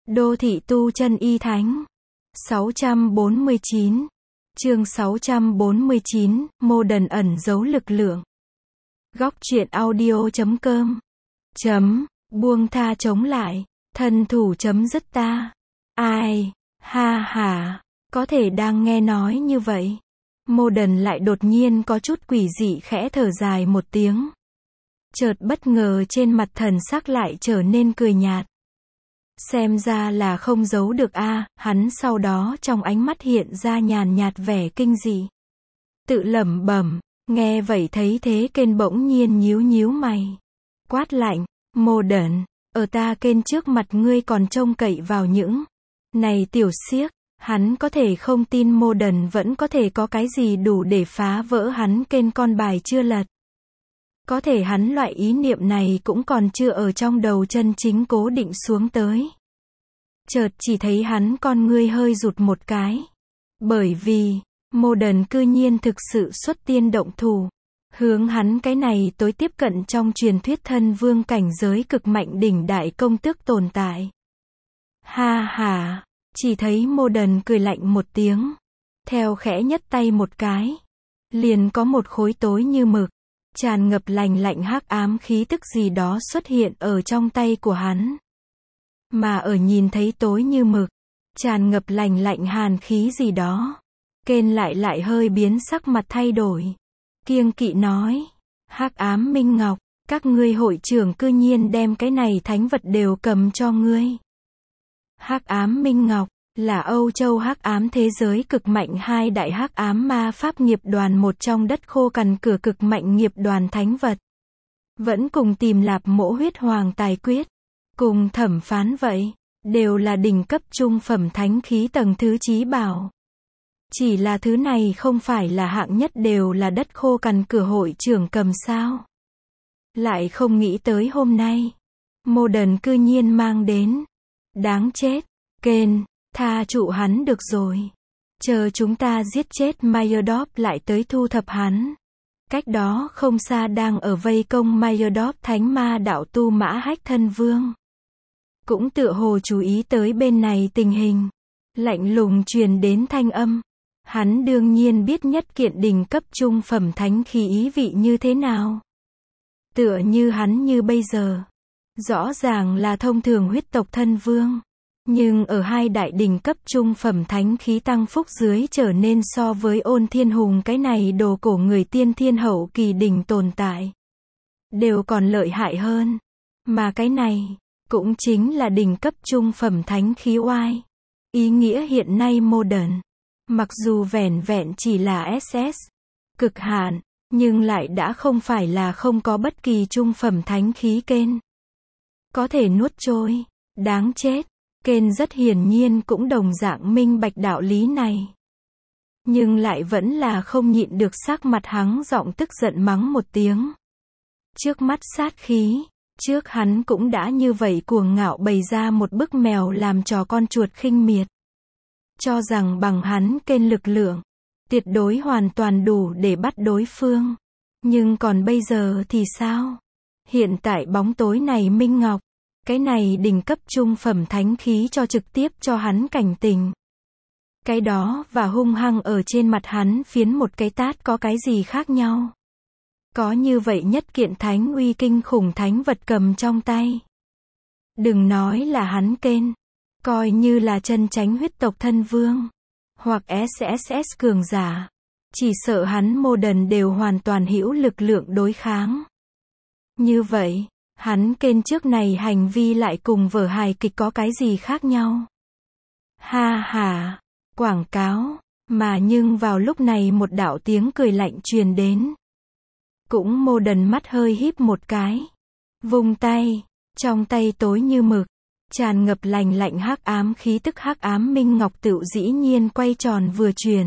Đô thị tu chân y thánh. 649. Chương 649, mô đần ẩn giấu lực lượng. Góc truyện audio.com. Buông tha chống lại, thần thủ chấm dứt ta. Ai, ha ha, có thể đang nghe nói như vậy. Mô đần lại đột nhiên có chút quỷ dị khẽ thở dài một tiếng. Chợt bất ngờ trên mặt thần sắc lại trở nên cười nhạt. Xem ra là không giấu được a, hắn sau đó trong ánh mắt hiện ra nhàn nhạt vẻ kinh dị. Tự lẩm bẩm, nghe vậy thấy thế Kên bỗng nhiên nhíu nhíu mày. Quát lạnh, mô đần, ở ta Kên trước mặt ngươi còn trông cậy vào những này tiểu xiếc. Hắn có thể không tin mô đần vẫn có thể có cái gì đủ để phá vỡ hắn Kên con bài chưa lật. Có thể hắn loại ý niệm này cũng còn chưa ở trong đầu chân chính cố định xuống tới. Chợt chỉ thấy hắn con ngươi hơi rụt một cái. Bởi vì, mô đần cư nhiên thực sự xuất tiên động thủ. Hướng hắn cái này tối tiếp cận trong truyền thuyết thân vương cảnh giới cực mạnh đỉnh đại công tước tồn tại. Ha ha, chỉ thấy mô đần cười lạnh một tiếng. Theo khẽ nhấc tay một cái. Liền có một khối tối như mực. Tràn ngập lành lạnh hắc ám khí tức gì đó xuất hiện ở trong tay của hắn. Mà ở nhìn thấy tối như mực, tràn ngập lành lạnh hàn khí gì đó. Kên lại hơi biến sắc mặt thay đổi. Kiêng kỵ nói, hắc ám minh ngọc, các ngươi hội trưởng cư nhiên đem cái này thánh vật đều cầm cho ngươi. Hắc ám minh ngọc là Âu Châu hắc ám thế giới cực mạnh hai đại hắc ám ma pháp nghiệp đoàn một trong đất khô cằn cửa cực mạnh nghiệp đoàn thánh vật. Vẫn cùng tìm Lạp Mỗ huyết hoàng tài quyết, cùng thẩm phán vậy, đều là đỉnh cấp trung phẩm thánh khí tầng thứ chí bảo. Chỉ là thứ này không phải là hạng nhất đều là đất khô cằn cửa hội trưởng cầm sao. Lại không nghĩ tới hôm nay, mô đần cư nhiên mang đến. Đáng chết, Kên. Tha trụ hắn được rồi. Chờ chúng ta giết chết Mayerdorf lại tới thu thập hắn. Cách đó không xa đang ở vây công Mayerdorf thánh ma đạo tu Mã Hách thân vương. Cũng tựa hồ chú ý tới bên này tình hình. Lạnh lùng truyền đến thanh âm. Hắn đương nhiên biết nhất kiện đỉnh cấp trung phẩm thánh khí ý vị như thế nào. Tựa như hắn như bây giờ. Rõ ràng là thông thường huyết tộc thân vương. Nhưng ở hai đại đỉnh cấp trung phẩm thánh khí tăng phúc dưới trở nên so với Ôn Thiên Hùng cái này đồ cổ người tiên thiên hậu kỳ đỉnh tồn tại. Đều còn lợi hại hơn. Mà cái này, cũng chính là đỉnh cấp trung phẩm thánh khí oai. Ý nghĩa hiện nay mô đần. Mặc dù vẻn vẹn chỉ là SS. Cực hạn, nhưng lại đã không phải là không có bất kỳ trung phẩm thánh khí Kên. Có thể nuốt trôi. Đáng chết. Kên rất hiển nhiên cũng đồng dạng minh bạch đạo lý này. Nhưng lại vẫn là không nhịn được sắc mặt hắng giọng tức giận mắng một tiếng. Trước mắt sát khí, trước hắn cũng đã như vậy cuồng ngạo bày ra một bức mèo làm trò con chuột khinh miệt. Cho rằng bằng hắn Kên lực lượng, tuyệt đối hoàn toàn đủ để bắt đối phương. Nhưng còn bây giờ thì sao? Hiện tại bóng tối này minh ngọc. Cái này đỉnh cấp trung phẩm thánh khí cho trực tiếp cho hắn cảnh tình. Cái đó và hung hăng ở trên mặt hắn phiến một cái tát có cái gì khác nhau. Có như vậy nhất kiện thánh uy kinh khủng thánh vật cầm trong tay. Đừng nói là hắn Kên. Coi như là chân chánh huyết tộc thân vương. Hoặc SSS cường giả. Chỉ sợ hắn mô đần đều hoàn toàn hữu lực lượng đối kháng. Như vậy. Hắn Kên trước này hành vi lại cùng vở hài kịch có cái gì khác nhau. Ha ha, quảng cáo, mà nhưng vào lúc này một đạo tiếng cười lạnh truyền đến. Cũng mô đần mắt hơi híp một cái. Vung tay, trong tay tối như mực, tràn ngập lành lạnh hắc ám khí tức hắc ám minh ngọc tựu dĩ nhiên quay tròn vừa chuyển.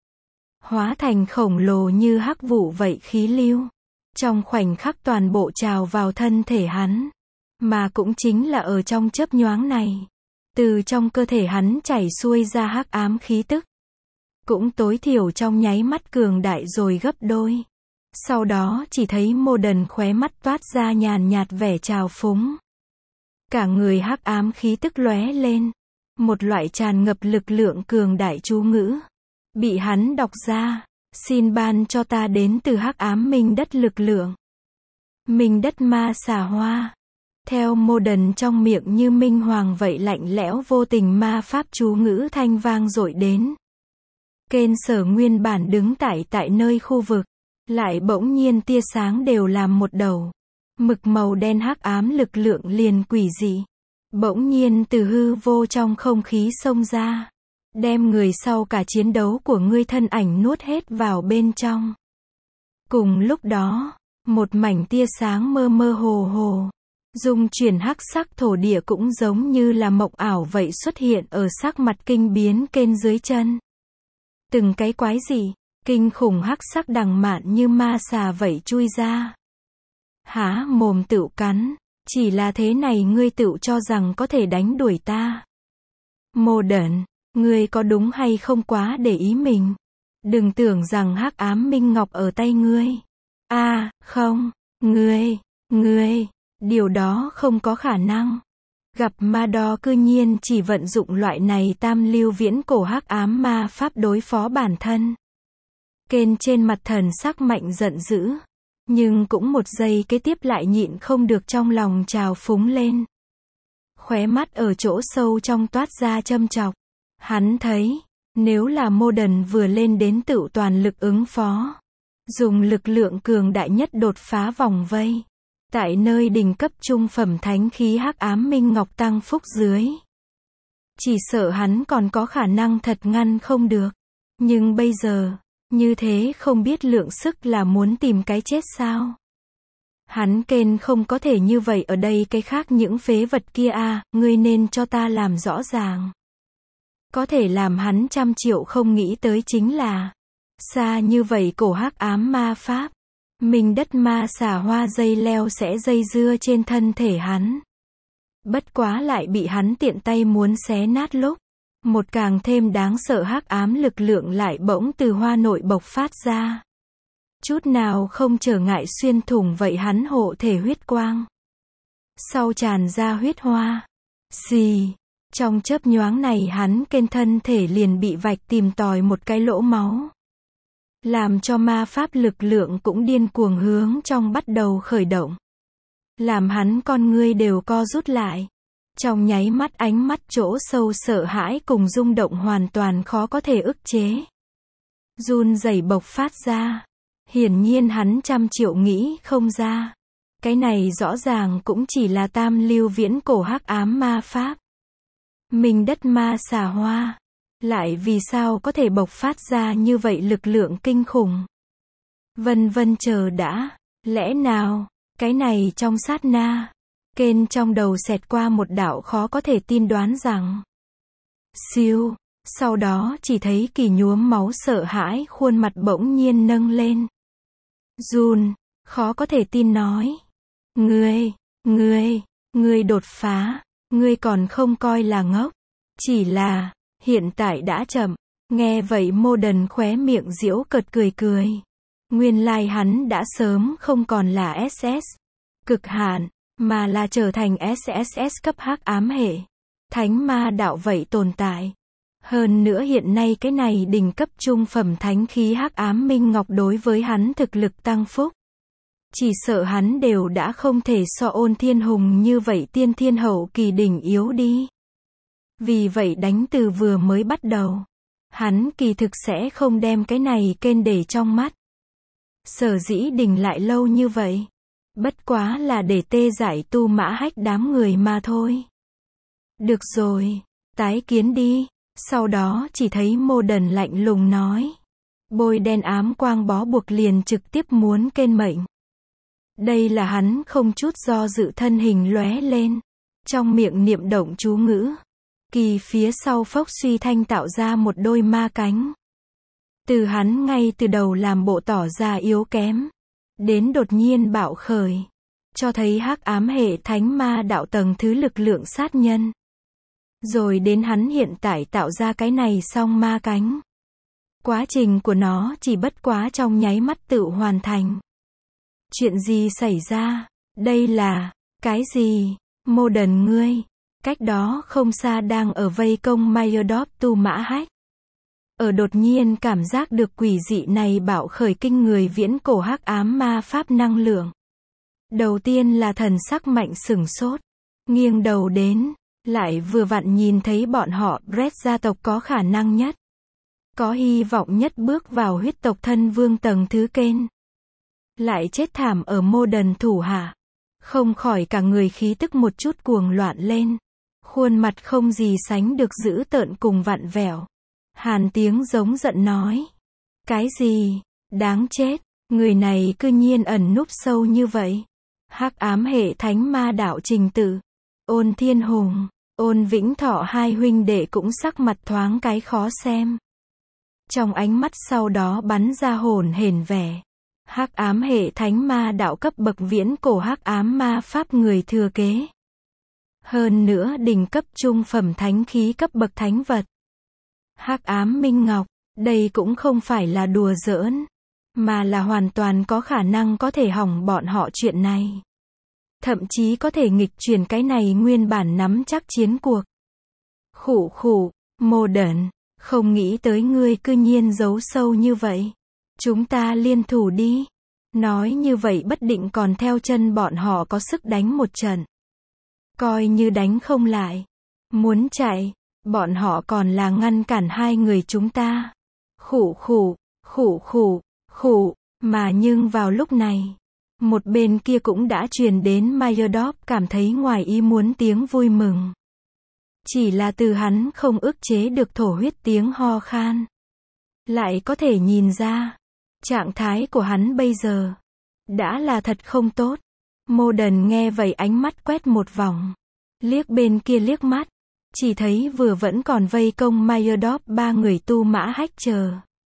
Hóa thành khổng lồ như hắc vụ vậy khí lưu. Trong khoảnh khắc toàn bộ trào vào thân thể hắn. Mà cũng chính là ở trong chớp nhoáng này. Từ trong cơ thể hắn chảy xuôi ra hắc ám khí tức. Cũng tối thiểu trong nháy mắt cường đại rồi gấp đôi. Sau đó chỉ thấy mô đần khóe mắt toát ra nhàn nhạt vẻ trào phúng. Cả người hắc ám khí tức lóe lên. Một loại tràn ngập lực lượng cường đại chú ngữ. Bị hắn đọc ra. Xin ban cho ta đến từ hắc ám minh đất lực lượng. Minh đất ma xà hoa. Theo mô đần trong miệng như minh hoàng vậy lạnh lẽo vô tình ma pháp chú ngữ thanh vang dội đến. Kên Sở nguyên bản đứng tại nơi khu vực. Lại bỗng nhiên tia sáng đều làm một đầu. Mực màu đen hắc ám lực lượng liền quỷ dị. Bỗng nhiên từ hư vô trong không khí xông ra. Đem người sau cả chiến đấu của ngươi thân ảnh nuốt hết vào bên trong. Cùng lúc đó, một mảnh tia sáng mơ mơ hồ hồ. Dung chuyển hắc sắc thổ địa cũng giống như là mộng ảo vậy xuất hiện ở sắc mặt kinh biến Kên dưới chân. Từng cái quái gì, kinh khủng hắc sắc đằng mạn như ma xà vậy chui ra. Há mồm tựu cắn, chỉ là thế này ngươi tựu cho rằng có thể đánh đuổi ta. Mô đẩn, ngươi có đúng hay không quá để ý mình. Đừng tưởng rằng hắc ám minh ngọc ở tay ngươi. Không, ngươi, điều đó không có khả năng. Gặp ma đo cư nhiên chỉ vận dụng loại này tam lưu viễn cổ hắc ám ma pháp đối phó bản thân. Kên trên mặt thần sắc mạnh giận dữ. Nhưng cũng một giây kế tiếp lại nhịn không được trong lòng trào phúng lên. Khóe mắt ở chỗ sâu trong toát ra châm chọc. Hắn thấy, nếu là mô đần vừa lên đến tựu toàn lực ứng phó. Dùng lực lượng cường đại nhất đột phá vòng vây. Tại nơi đỉnh cấp trung phẩm thánh khí hắc ám minh ngọc tăng phúc dưới. Chỉ sợ hắn còn có khả năng thật ngăn không được. Nhưng bây giờ, như thế không biết lượng sức là muốn tìm cái chết sao. Hắn Kên không có thể như vậy ở đây cái khác những phế vật kia ngươi nên cho ta làm rõ ràng. Có thể làm hắn 100 triệu không nghĩ tới chính là, xa như vậy cổ hắc ám ma pháp. Minh đất ma xà hoa dây leo sẽ dây dưa trên thân thể hắn. Bất quá lại bị hắn tiện tay muốn xé nát lúc. Một càng thêm đáng sợ hắc ám lực lượng lại bỗng từ hoa nội bộc phát ra. Chút nào không trở ngại xuyên thủng vậy hắn hộ thể huyết quang. Sau tràn ra huyết hoa. Xì. Trong chớp nhoáng này hắn Kên thân thể liền bị vạch tìm tòi một cái lỗ máu. Làm cho ma pháp lực lượng cũng điên cuồng hướng trong bắt đầu khởi động. Làm hắn con ngươi đều co rút lại. Trong nháy mắt ánh mắt chỗ sâu sợ hãi cùng rung động hoàn toàn khó có thể ức chế. Run rẩy bộc phát ra. Hiển nhiên hắn 100 triệu nghĩ không ra. Cái này rõ ràng cũng chỉ là tam lưu viễn cổ hắc ám ma pháp. Minh đất ma xà hoa. Lại vì sao có thể bộc phát ra như vậy lực lượng kinh khủng. Vân vân chờ đã. Lẽ nào, cái này trong sát na. Kên trong đầu xẹt qua một đạo khó có thể tin đoán rằng. Siêu. Sau đó chỉ thấy kỳ nhuốm máu sợ hãi khuôn mặt bỗng nhiên nâng lên. Run. Khó có thể tin nói. Ngươi đột phá. Ngươi còn không coi là ngốc. Chỉ là, hiện tại đã chậm. Nghe vậy mô đần khóe miệng giễu cợt cười. Nguyên lai hắn đã sớm không còn là SS. Cực hạn. Mà là trở thành SSS cấp hắc ám hệ. Thánh ma đạo vậy tồn tại. Hơn nữa hiện nay cái này đỉnh cấp trung phẩm thánh khí hắc ám minh ngọc đối với hắn thực lực tăng phúc. Chỉ sợ hắn đều đã không thể so Ôn Thiên Hùng như vậy tiên thiên hậu kỳ đỉnh yếu đi. Vì vậy đánh từ vừa mới bắt đầu. Hắn kỳ thực sẽ không đem cái này Kên để trong mắt. Sở dĩ đỉnh lại lâu như vậy. Bất quá là để tê giải Tu Mã Hách đám người mà thôi. Được rồi, tái kiến đi. Sau đó chỉ thấy mô đần lạnh lùng nói. Bôi đen ám quang bó buộc liền trực tiếp muốn Kên mệnh. Đây là hắn không chút do dự thân hình lóe lên. Trong miệng niệm động chú ngữ. Kỳ phía sau phốc suy thanh tạo ra một đôi ma cánh. Từ hắn ngay từ đầu làm bộ tỏ ra yếu kém. Đến đột nhiên bạo khởi. Cho thấy hắc ám hệ thánh ma đạo tầng thứ lực lượng sát nhân. Rồi đến hắn hiện tại tạo ra cái này song ma cánh. Quá trình của nó chỉ bất quá trong nháy mắt tự hoàn thành. Chuyện gì xảy ra? Đây là cái gì? Modern ngươi. Cách đó không xa đang ở vây công Mayerdop Tu Mã Hách. Ở đột nhiên cảm giác được quỷ dị này bạo khởi kinh người viễn cổ hắc ám ma pháp năng lượng. Đầu tiên là thần sắc Mạnh sửng sốt. Nghiêng đầu đến. Lại vừa vặn nhìn thấy bọn họ, Red gia tộc có khả năng nhất. Có hy vọng nhất bước vào huyết tộc thân vương tầng thứ kên. Lại chết thảm ở Modern thủ hạ. Không khỏi cả người khí tức một chút cuồng loạn lên. Khuôn mặt không gì sánh được dữ tợn cùng vặn vẹo. Hàn tiếng giống giận nói. Cái gì? Đáng chết. Người này cư nhiên ẩn núp sâu như vậy. Hắc ám hệ thánh ma đạo Trình Tự, Ôn Thiên Hùng, Ôn Vĩnh Thọ hai huynh đệ cũng sắc mặt thoáng cái khó xem. Trong ánh mắt sau đó bắn ra hồn hển vẻ. Hắc ám hệ thánh ma đạo cấp bậc viễn cổ hắc ám ma pháp người thừa kế. Hơn nữa đỉnh cấp trung phẩm thánh khí cấp bậc thánh vật. Hắc ám minh ngọc, đây cũng không phải là đùa giỡn, mà là hoàn toàn có khả năng có thể hỏng bọn họ chuyện này. Thậm chí có thể nghịch chuyển cái này nguyên bản nắm chắc chiến cuộc. Khụ khụ, Modern, không nghĩ tới ngươi cư nhiên giấu sâu như vậy. Chúng ta liên thủ đi. Nói như vậy bất định còn theo chân bọn họ có sức đánh một trận. Coi như đánh không lại. Muốn chạy, bọn họ còn là ngăn cản hai người chúng ta. Khụ khụ, khụ khụ, khụ, mà nhưng vào lúc này, một bên kia cũng đã truyền đến Mayerdop cảm thấy ngoài ý muốn tiếng vui mừng. Chỉ là từ hắn không ức chế được thổ huyết tiếng ho khan. Lại có thể nhìn ra, trạng thái của hắn bây giờ đã là thật không tốt. Modern nghe vậy ánh mắt quét một vòng, liếc bên kia liếc mắt, chỉ thấy vừa vẫn còn vây công Mayerdop ba người Tu Mã Hách chờ.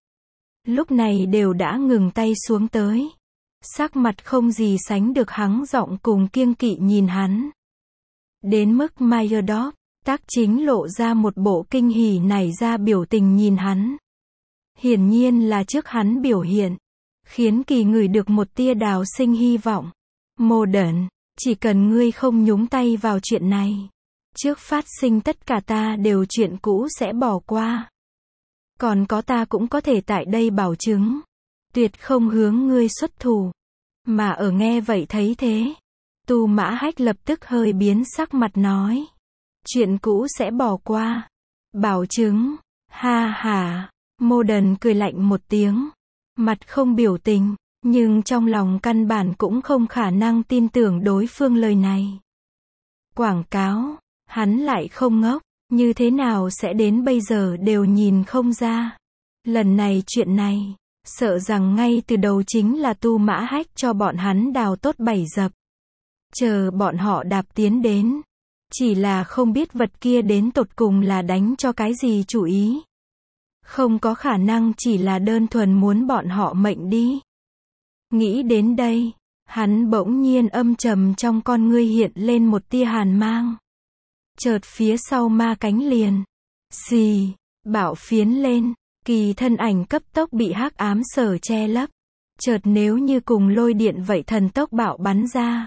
Lúc này đều đã ngừng tay xuống tới. Sắc mặt không gì sánh được hắng giọng cùng kiêng kỵ nhìn hắn. Đến mức Mayerdop, tác chính lộ ra một bộ kinh hỉ nảy ra biểu tình nhìn hắn. Hiển nhiên là trước hắn biểu hiện, khiến kỳ ngửi được một tia đào sinh hy vọng. Modern, chỉ cần ngươi không nhúng tay vào chuyện này, trước phát sinh tất cả ta đều chuyện cũ sẽ bỏ qua. Còn có ta cũng có thể tại đây bảo chứng, tuyệt không hướng ngươi xuất thủ. Mà ở nghe vậy thấy thế, Tu Mã Hách lập tức hơi biến sắc mặt nói. Chuyện cũ sẽ bỏ qua. Bảo chứng. Ha ha. Modern cười lạnh một tiếng. Mặt không biểu tình, nhưng trong lòng căn bản cũng không khả năng tin tưởng đối phương lời này. Quảng cáo, hắn lại không ngốc, như thế nào sẽ đến bây giờ đều nhìn không ra. Lần này chuyện này, sợ rằng ngay từ đầu chính là Tu Mã Hách cho bọn hắn đào tốt bẫy dập. Chờ bọn họ đạp tiến đến. Chỉ là không biết vật kia đến tột cùng là đánh cho cái gì chủ ý. Không có khả năng chỉ là đơn thuần muốn bọn họ mệnh đi. Nghĩ đến đây, hắn bỗng nhiên âm trầm trong con ngươi hiện lên một tia hàn mang. Chợt phía sau ma cánh liền. Xì, bạo phiến lên. Kỳ thân ảnh cấp tốc bị hắc ám sở che lấp. Chợt nếu như cùng lôi điện vậy thần tốc bạo bắn ra.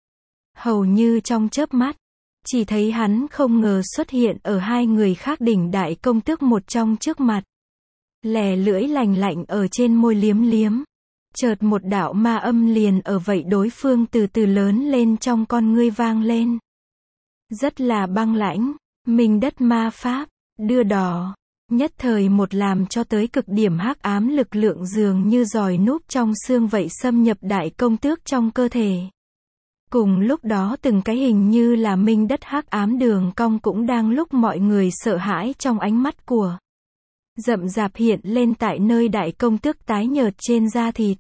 Hầu như trong chớp mắt, chỉ thấy hắn không ngờ xuất hiện ở hai người khác đỉnh đại công tước một trong trước mặt. Lè lưỡi lành lạnh ở trên môi liếm liếm. Chợt một đạo ma âm liền ở vậy đối phương từ từ lớn lên trong con ngươi vang lên. Rất là băng lãnh, minh đất ma pháp, đưa đỏ. Nhất thời một làm cho tới cực điểm hắc ám lực lượng dường như giòi núp trong xương vậy xâm nhập đại công tước trong cơ thể. Cùng lúc đó từng cái hình như là minh đất hắc ám đường cong cũng đang lúc mọi người sợ hãi trong ánh mắt của. Rậm rạp hiện lên tại nơi đại công tước tái nhợt trên da thịt.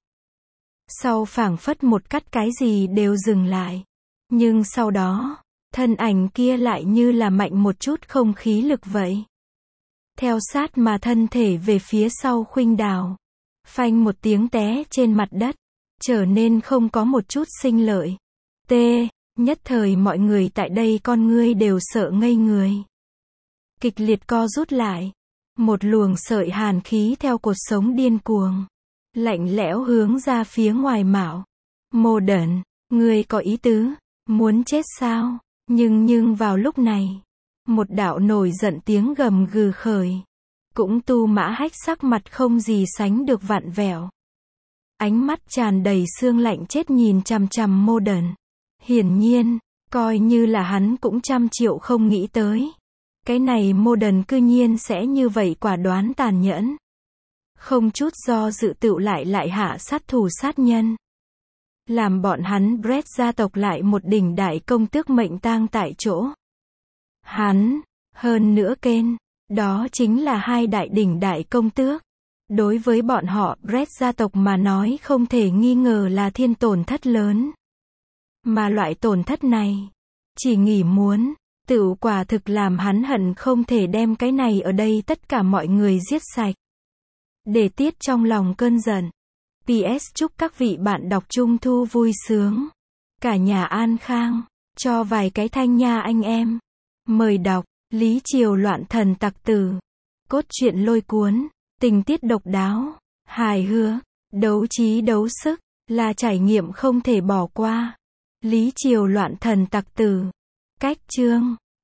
Sau phảng phất một cắt cái gì đều dừng lại. Nhưng sau đó, thân ảnh kia lại như là mạnh một chút không khí lực vậy. Theo sát mà thân thể về phía sau khuynh đảo. Phanh một tiếng té trên mặt đất. Trở nên không có một chút sinh lợi. Nhất thời mọi người tại đây con ngươi đều sợ ngây người. Kịch liệt co rút lại. Một luồng sợi hàn khí theo cột sống điên cuồng. Lạnh lẽo hướng ra phía ngoài mạo. Modern, ngươi có ý tứ, muốn chết sao? Nhưng vào lúc này, một đạo nổi giận tiếng gầm gừ khởi. Cũng Tu Mã Hách sắc mặt không gì sánh được vặn vẹo. Ánh mắt tràn đầy xương lạnh chết nhìn chằm chằm Mordant. Hiển nhiên, coi như là hắn cũng trăm triệu không nghĩ tới. Cái này Mordant cư nhiên sẽ như vậy quả đoán tàn nhẫn. Không chút do dự tựu lại hạ sát thủ sát nhân. Làm bọn hắn Brett gia tộc lại một đỉnh đại công tước mệnh tang tại chỗ. Hắn, hơn nữa Ken, đó chính là hai đại đỉnh đại công tước. Đối với bọn họ Brett gia tộc mà nói không thể nghi ngờ là thiên tổn thất lớn. Mà loại tổn thất này, chỉ nghĩ muốn, tựu quả thực làm hắn hận không thể đem cái này ở đây tất cả mọi người giết sạch. Để tiết trong lòng cơn giận. PS chúc các vị bạn đọc Trung thu vui sướng. Cả nhà an khang. Cho vài cái thanh nha anh em. Mời đọc. Lý Triều loạn thần tặc tử. Cốt truyện lôi cuốn. Tình tiết độc đáo. Hài hước. Đấu trí đấu sức. Là trải nghiệm không thể bỏ qua. Lý Triều loạn thần tặc tử. Cách chương.